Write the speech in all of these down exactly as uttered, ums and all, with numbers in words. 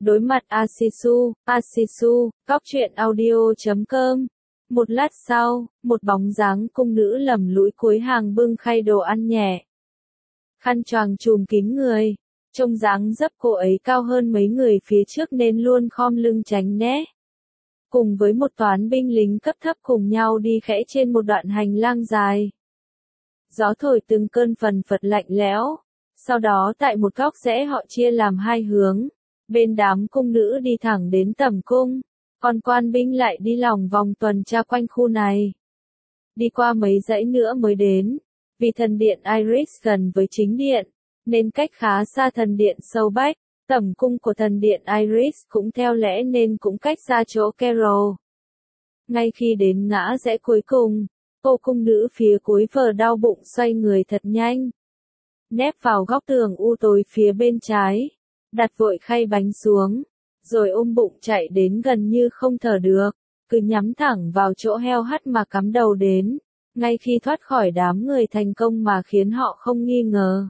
Đối mặt Asisu, Asisu, góc truyện audio chấm com. Một lát sau, một bóng dáng cung nữ lầm lũi cuối hàng bưng khay đồ ăn nhẹ. Khăn choàng trùm kín người, trông dáng dấp cô ấy cao hơn mấy người phía trước nên luôn khom lưng tránh né. Cùng với một toán binh lính cấp thấp cùng nhau đi khẽ trên một đoạn hành lang dài. Gió thổi từng cơn phần phật lạnh lẽo, sau đó tại một góc rẽ họ chia làm hai hướng. Bên đám cung nữ đi thẳng đến tẩm cung, còn quan binh lại đi lòng vòng tuần tra quanh khu này. Đi qua mấy dãy nữa mới đến, vì thần điện Iris gần với chính điện, nên cách khá xa thần điện sâu bách, tẩm cung của thần điện Iris cũng theo lẽ nên cũng cách xa chỗ Carol. Ngay khi đến ngã rẽ cuối cùng, cô cung nữ phía cuối vờ đau bụng xoay người thật nhanh. Nép vào góc tường u tối phía bên trái. Đặt vội khay bánh xuống, rồi ôm bụng chạy đến gần như không thở được, cứ nhắm thẳng vào chỗ heo hắt mà cắm đầu đến, ngay khi thoát khỏi đám người thành công mà khiến họ không nghi ngờ.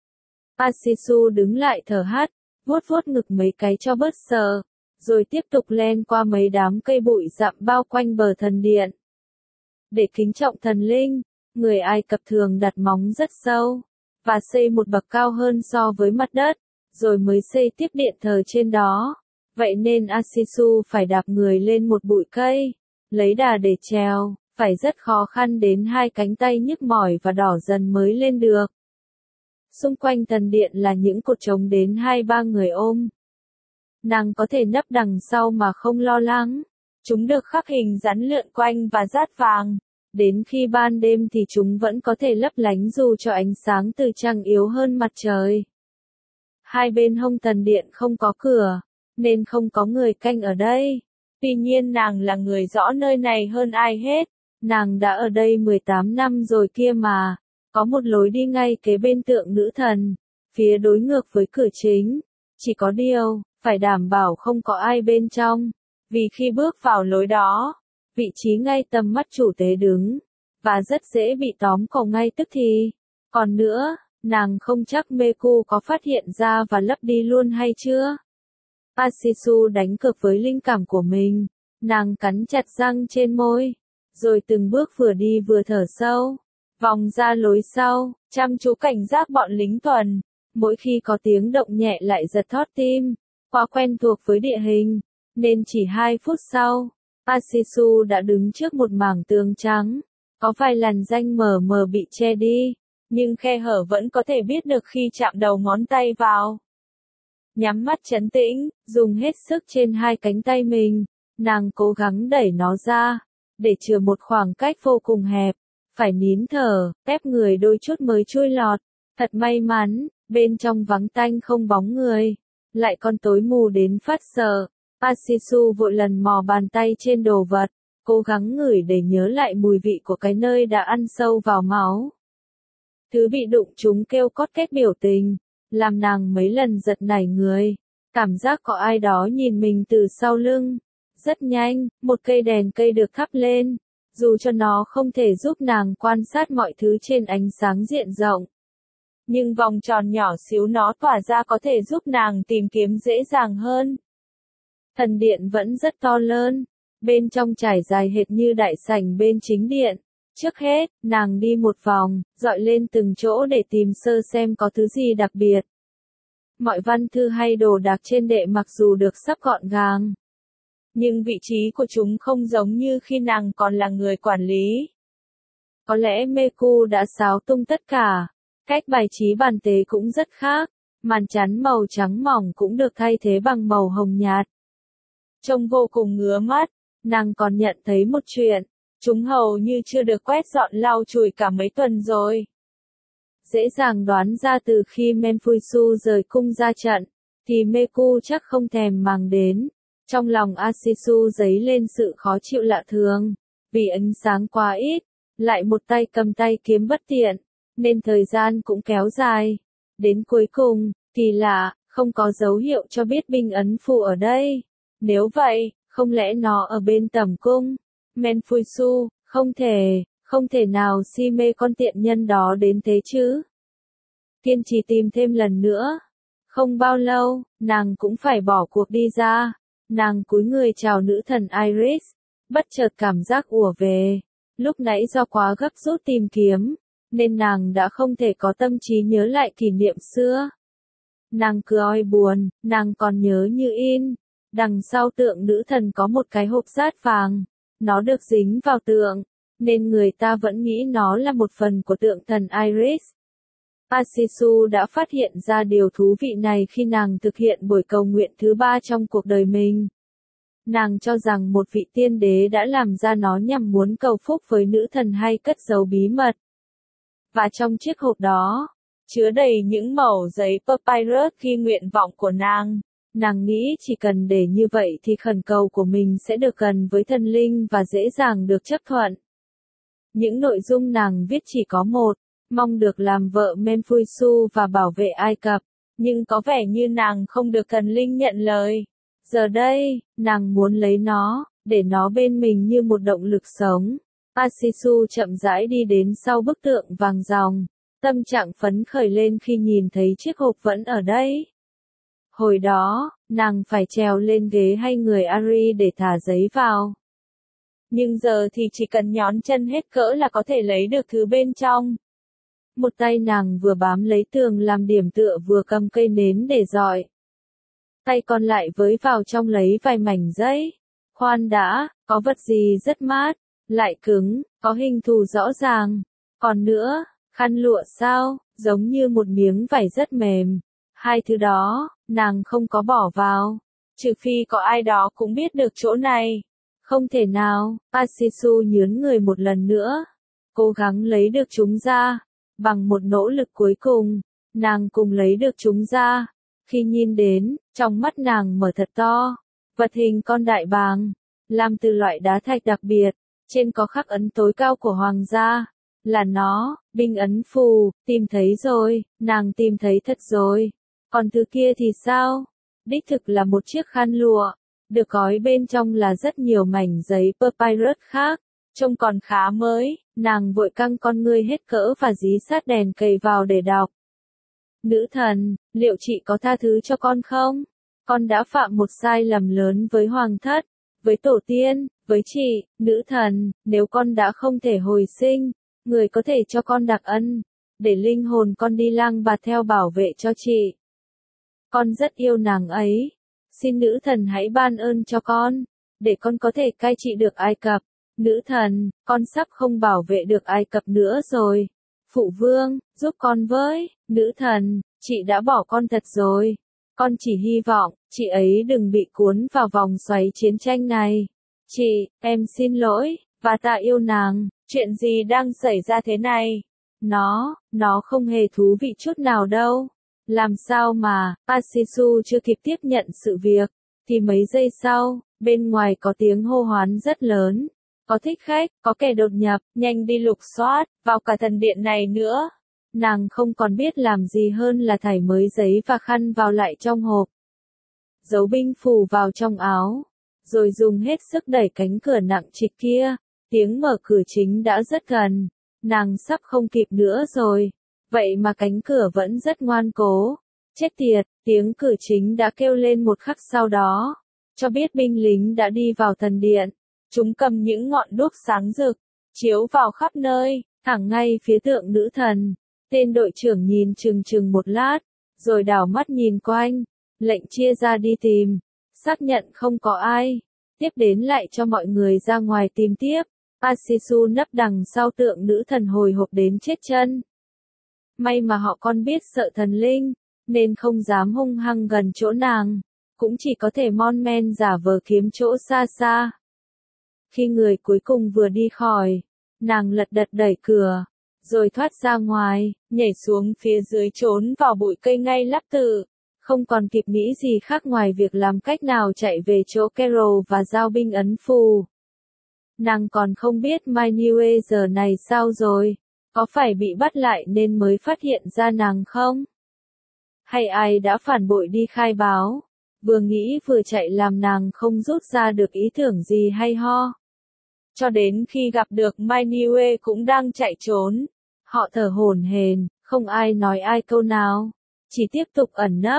Asisu đứng lại thở hắt, vuốt vuốt ngực mấy cái cho bớt sợ, rồi tiếp tục len qua mấy đám cây bụi rậm bao quanh bờ thần điện. Để kính trọng thần linh, người Ai Cập thường đặt móng rất sâu, và xây một bậc cao hơn so với mặt đất, rồi mới xây tiếp điện thờ trên đó. Vậy nên Asisu phải đạp người lên một bụi cây, lấy đà để trèo, phải rất khó khăn đến hai cánh tay nhức mỏi và đỏ dần mới lên được. Xung quanh thần điện là những cột trống đến hai ba người ôm. Nàng có thể nấp đằng sau mà không lo lắng. Chúng được khắc hình rắn lượn quanh và dát vàng. Đến khi ban đêm thì chúng vẫn có thể lấp lánh dù cho ánh sáng từ trăng yếu hơn mặt trời. Hai bên hông thần điện không có cửa, nên không có người canh ở đây. Tuy nhiên nàng là người rõ nơi này hơn ai hết. Nàng đã ở đây mười tám năm rồi kia mà. Có một lối đi ngay kế bên tượng nữ thần, phía đối ngược với cửa chính. Chỉ có điều, phải đảm bảo không có ai bên trong. Vì khi bước vào lối đó, vị trí ngay tầm mắt chủ tế đứng, và rất dễ bị tóm cổ ngay tức thì. Còn nữa, nàng không chắc Meku có phát hiện ra và lấp đi luôn hay chưa. Asisu đánh cược với linh cảm của mình, nàng cắn chặt răng trên môi, rồi từng bước vừa đi vừa thở sâu, vòng ra lối sau, chăm chú cảnh giác bọn lính tuần. Mỗi khi có tiếng động nhẹ lại giật thót tim, quá quen thuộc với địa hình, nên chỉ hai phút sau, Asisu đã đứng trước một mảng tường trắng, có vài làn ranh mờ mờ bị che đi, nhưng khe hở vẫn có thể biết được khi chạm đầu ngón tay vào. Nhắm mắt trấn tĩnh, dùng hết sức trên hai cánh tay mình, nàng cố gắng đẩy nó ra, để chừa một khoảng cách vô cùng hẹp, phải nín thở, tép người đôi chút mới chui lọt. Thật may mắn, bên trong vắng tanh không bóng người, lại còn tối mù đến phát sợ. Asisu vội lần mò bàn tay trên đồ vật, cố gắng ngửi để nhớ lại mùi vị của cái nơi đã ăn sâu vào máu. Thứ bị đụng chúng kêu cót két biểu tình, làm nàng mấy lần giật nảy người, cảm giác có ai đó nhìn mình từ sau lưng. Rất nhanh, một cây đèn cây được thắp lên, dù cho nó không thể giúp nàng quan sát mọi thứ trên ánh sáng diện rộng. Nhưng vòng tròn nhỏ xíu nó tỏa ra có thể giúp nàng tìm kiếm dễ dàng hơn. Thần điện vẫn rất to lớn, bên trong trải dài hệt như đại sảnh bên chính điện. Trước hết, nàng đi một vòng, dọi lên từng chỗ để tìm sơ xem có thứ gì đặc biệt. Mọi văn thư hay đồ đạc trên đệ mặc dù được sắp gọn gàng, nhưng vị trí của chúng không giống như khi nàng còn là người quản lý. Có lẽ Meku đã xáo tung tất cả. Cách bài trí bàn tế cũng rất khác, màn chắn màu trắng mỏng cũng được thay thế bằng màu hồng nhạt. Trông vô cùng ngứa mắt, nàng còn nhận thấy một chuyện, chúng hầu như chưa được quét dọn lau chùi cả mấy tuần rồi. Dễ dàng đoán ra từ khi Menfuisu rời cung ra trận, thì Meku chắc không thèm màng đến. Trong lòng Asisu dấy lên sự khó chịu lạ thường, vì ánh sáng quá ít, lại một tay cầm tay kiếm bất tiện, nên thời gian cũng kéo dài. Đến cuối cùng, thì lạ, không có dấu hiệu cho biết binh ấn phù ở đây. Nếu vậy, không lẽ nó ở bên tẩm cung? Menfuisu, không thể, không thể nào si mê con tiện nhân đó đến thế chứ. Kiên trì tìm thêm lần nữa. Không bao lâu, nàng cũng phải bỏ cuộc đi ra. Nàng cúi người chào nữ thần Iris, bất chợt cảm giác ùa về. Lúc nãy do quá gấp rút tìm kiếm, nên nàng đã không thể có tâm trí nhớ lại kỷ niệm xưa. Nàng cứ oi buồn, nàng còn nhớ như in. Đằng sau tượng nữ thần có một cái hộp sát vàng. Nó được dính vào tượng, nên người ta vẫn nghĩ nó là một phần của tượng thần Iris. Asisu đã phát hiện ra điều thú vị này khi nàng thực hiện buổi cầu nguyện thứ ba trong cuộc đời mình. Nàng cho rằng một vị tiên đế đã làm ra nó nhằm muốn cầu phúc với nữ thần hay cất giấu bí mật. Và trong chiếc hộp đó, chứa đầy những mẩu giấy papyrus ghi nguyện vọng của nàng. Nàng nghĩ chỉ cần để như vậy thì khẩn cầu của mình sẽ được gần với thần linh và dễ dàng được chấp thuận. Những nội dung nàng viết chỉ có một, mong được làm vợ Menfuisu và bảo vệ Ai Cập, nhưng có vẻ như nàng không được thần linh nhận lời. Giờ đây, nàng muốn lấy nó, để nó bên mình như một động lực sống. Asisu chậm rãi đi đến sau bức tượng vàng ròng, tâm trạng phấn khởi lên khi nhìn thấy chiếc hộp vẫn ở đây. Hồi đó, nàng phải trèo lên ghế hay người Ari để thả giấy vào. Nhưng giờ thì chỉ cần nhón chân hết cỡ là có thể lấy được thứ bên trong. Một tay nàng vừa bám lấy tường làm điểm tựa vừa cầm cây nến để dọi. Tay còn lại với vào trong lấy vài mảnh giấy. Khoan đã, có vật gì rất mát, lại cứng, có hình thù rõ ràng. Còn nữa, khăn lụa sao, giống như một miếng vải rất mềm. Hai thứ đó, nàng không có bỏ vào. Trừ phi có ai đó cũng biết được chỗ này. Không thể nào, Asisu nhướn người một lần nữa. Cố gắng lấy được chúng ra. Bằng một nỗ lực cuối cùng, nàng cùng lấy được chúng ra. Khi nhìn đến, trong mắt nàng mở thật to. Vật hình con đại bàng, làm từ loại đá thạch đặc biệt, trên có khắc ấn tối cao của hoàng gia. Là nó, binh ấn phù, tìm thấy rồi, nàng tìm thấy thật rồi. Còn thứ kia thì sao? Đích thực là một chiếc khăn lụa, được gói bên trong là rất nhiều mảnh giấy papyrus khác, trông còn khá mới. Nàng vội căng con ngươi hết cỡ và dí sát đèn cầy vào để đọc. Nữ thần, liệu chị có tha thứ cho con không? Con đã phạm một sai lầm lớn với hoàng thất, với tổ tiên, với chị, nữ thần, nếu con đã không thể hồi sinh, người có thể cho con đặc ân, để linh hồn con đi lang bạt theo bảo vệ cho chị. Con rất yêu nàng ấy, xin nữ thần hãy ban ơn cho con, để con có thể cai trị được Ai Cập. Nữ thần, con sắp không bảo vệ được Ai Cập nữa rồi. Phụ vương, giúp con với. Nữ thần, chị đã bỏ con thật rồi. Con chỉ hy vọng, chị ấy đừng bị cuốn vào vòng xoáy chiến tranh này. Chị, em xin lỗi, và ta yêu nàng. Chuyện gì đang xảy ra thế này? Nó, nó không hề thú vị chút nào đâu. Làm sao mà, Asisu chưa kịp tiếp nhận sự việc, thì mấy giây sau, bên ngoài có tiếng hô hoán rất lớn. Có thích khách, có kẻ đột nhập, nhanh đi lục soát, vào cả thần điện này nữa. Nàng không còn biết làm gì hơn là thảy mới giấy và khăn vào lại trong hộp. Giấu binh phù vào trong áo, rồi dùng hết sức đẩy cánh cửa nặng trịch kia. Tiếng mở cửa chính đã rất gần, nàng sắp không kịp nữa rồi. Vậy mà cánh cửa vẫn rất ngoan cố. Chết tiệt, tiếng cửa chính đã kêu lên một khắc sau đó, cho biết binh lính đã đi vào thần điện. Chúng cầm những ngọn đuốc sáng rực, chiếu vào khắp nơi, thẳng ngay phía tượng nữ thần. Tên đội trưởng nhìn chừng chừng một lát, rồi đảo mắt nhìn quanh, lệnh chia ra đi tìm, xác nhận không có ai, tiếp đến lại cho mọi người ra ngoài tìm tiếp. Asisu nấp đằng sau tượng nữ thần hồi hộp đến chết chân. May mà họ còn biết sợ thần linh, nên không dám hung hăng gần chỗ nàng, cũng chỉ có thể mon men giả vờ kiếm chỗ xa xa. Khi người cuối cùng vừa đi khỏi, nàng lật đật đẩy cửa, rồi thoát ra ngoài, nhảy xuống phía dưới trốn vào bụi cây ngay lập tức, không còn kịp nghĩ gì khác ngoài việc làm cách nào chạy về chỗ Carol và giao binh ấn phù. Nàng còn không biết Minue giờ này sao rồi, có phải bị bắt lại nên mới phát hiện ra nàng không? Hay ai đã phản bội đi khai báo, vừa nghĩ vừa chạy làm nàng không rút ra được ý tưởng gì hay ho. Cho đến khi gặp được Minue cũng đang chạy trốn, họ thở hổn hển, không ai nói ai câu nào, chỉ tiếp tục ẩn nấp,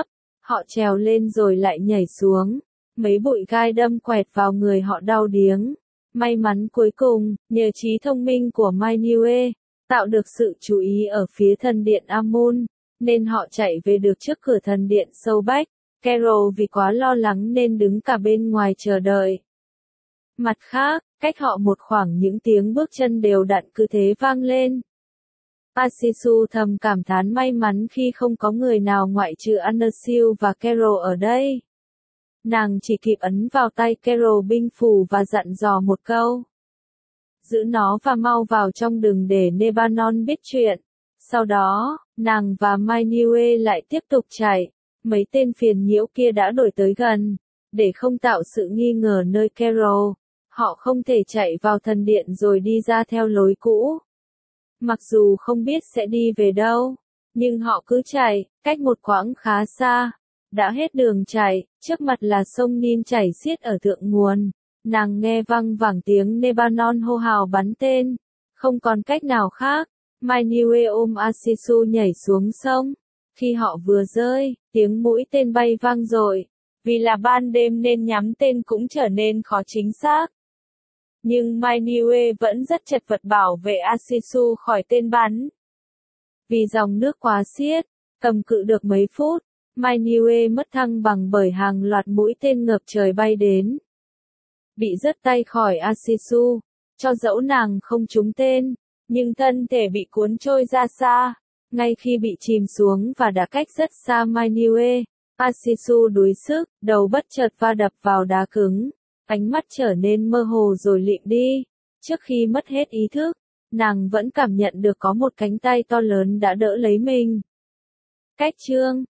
Họ trèo lên rồi lại nhảy xuống. Mấy bụi gai đâm quẹt vào người họ đau điếng. May mắn cuối cùng, nhờ trí thông minh của Mai Niue, tạo được sự chú ý ở phía thần điện Amun, nên họ chạy về được trước cửa thần điện sâu bách. Carol vì quá lo lắng nên đứng cả bên ngoài chờ đợi. Mặt khác, cách họ một khoảng những tiếng bước chân đều đặn cứ thế vang lên. Asisu thầm cảm thán may mắn khi không có người nào ngoại trừ Anasiu và Carol ở đây. Nàng chỉ kịp ấn vào tay Carol binh phù và dặn dò một câu. Giữ nó và mau vào trong đừng để Nebanon biết chuyện. Sau đó, nàng và Mai Niue lại tiếp tục chạy. Mấy tên phiền nhiễu kia đã đuổi tới gần. Để không tạo sự nghi ngờ nơi Carol, họ không thể chạy vào thần điện rồi đi ra theo lối cũ. Mặc dù không biết sẽ đi về đâu, nhưng họ cứ chạy, cách một quãng khá xa. Đã hết đường chạy, trước mặt là sông Nin chảy xiết ở thượng nguồn. Nàng nghe văng vẳng tiếng Nebanon hô hào bắn tên. Không còn cách nào khác, Mai Niue ôm Asisu nhảy xuống sông. Khi họ vừa rơi, tiếng mũi tên bay vang dội. Vì là ban đêm nên nhắm tên cũng trở nên khó chính xác. Nhưng Mai Niue vẫn rất chật vật bảo vệ Asisu khỏi tên bắn. Vì dòng nước quá xiết, cầm cự được mấy phút, Mai Niue mất thăng bằng bởi hàng loạt mũi tên ngập trời bay đến. Bị rớt tay khỏi Asisu, cho dẫu nàng không trúng tên, nhưng thân thể bị cuốn trôi ra xa. Ngay khi bị chìm xuống và đã cách rất xa Mai Niue, Asisu đuối sức, đầu bất chợt va đập vào đá cứng. Ánh mắt trở nên mơ hồ rồi lịm đi. Trước khi mất hết ý thức, nàng vẫn cảm nhận được có một cánh tay to lớn đã đỡ lấy mình. Cách chương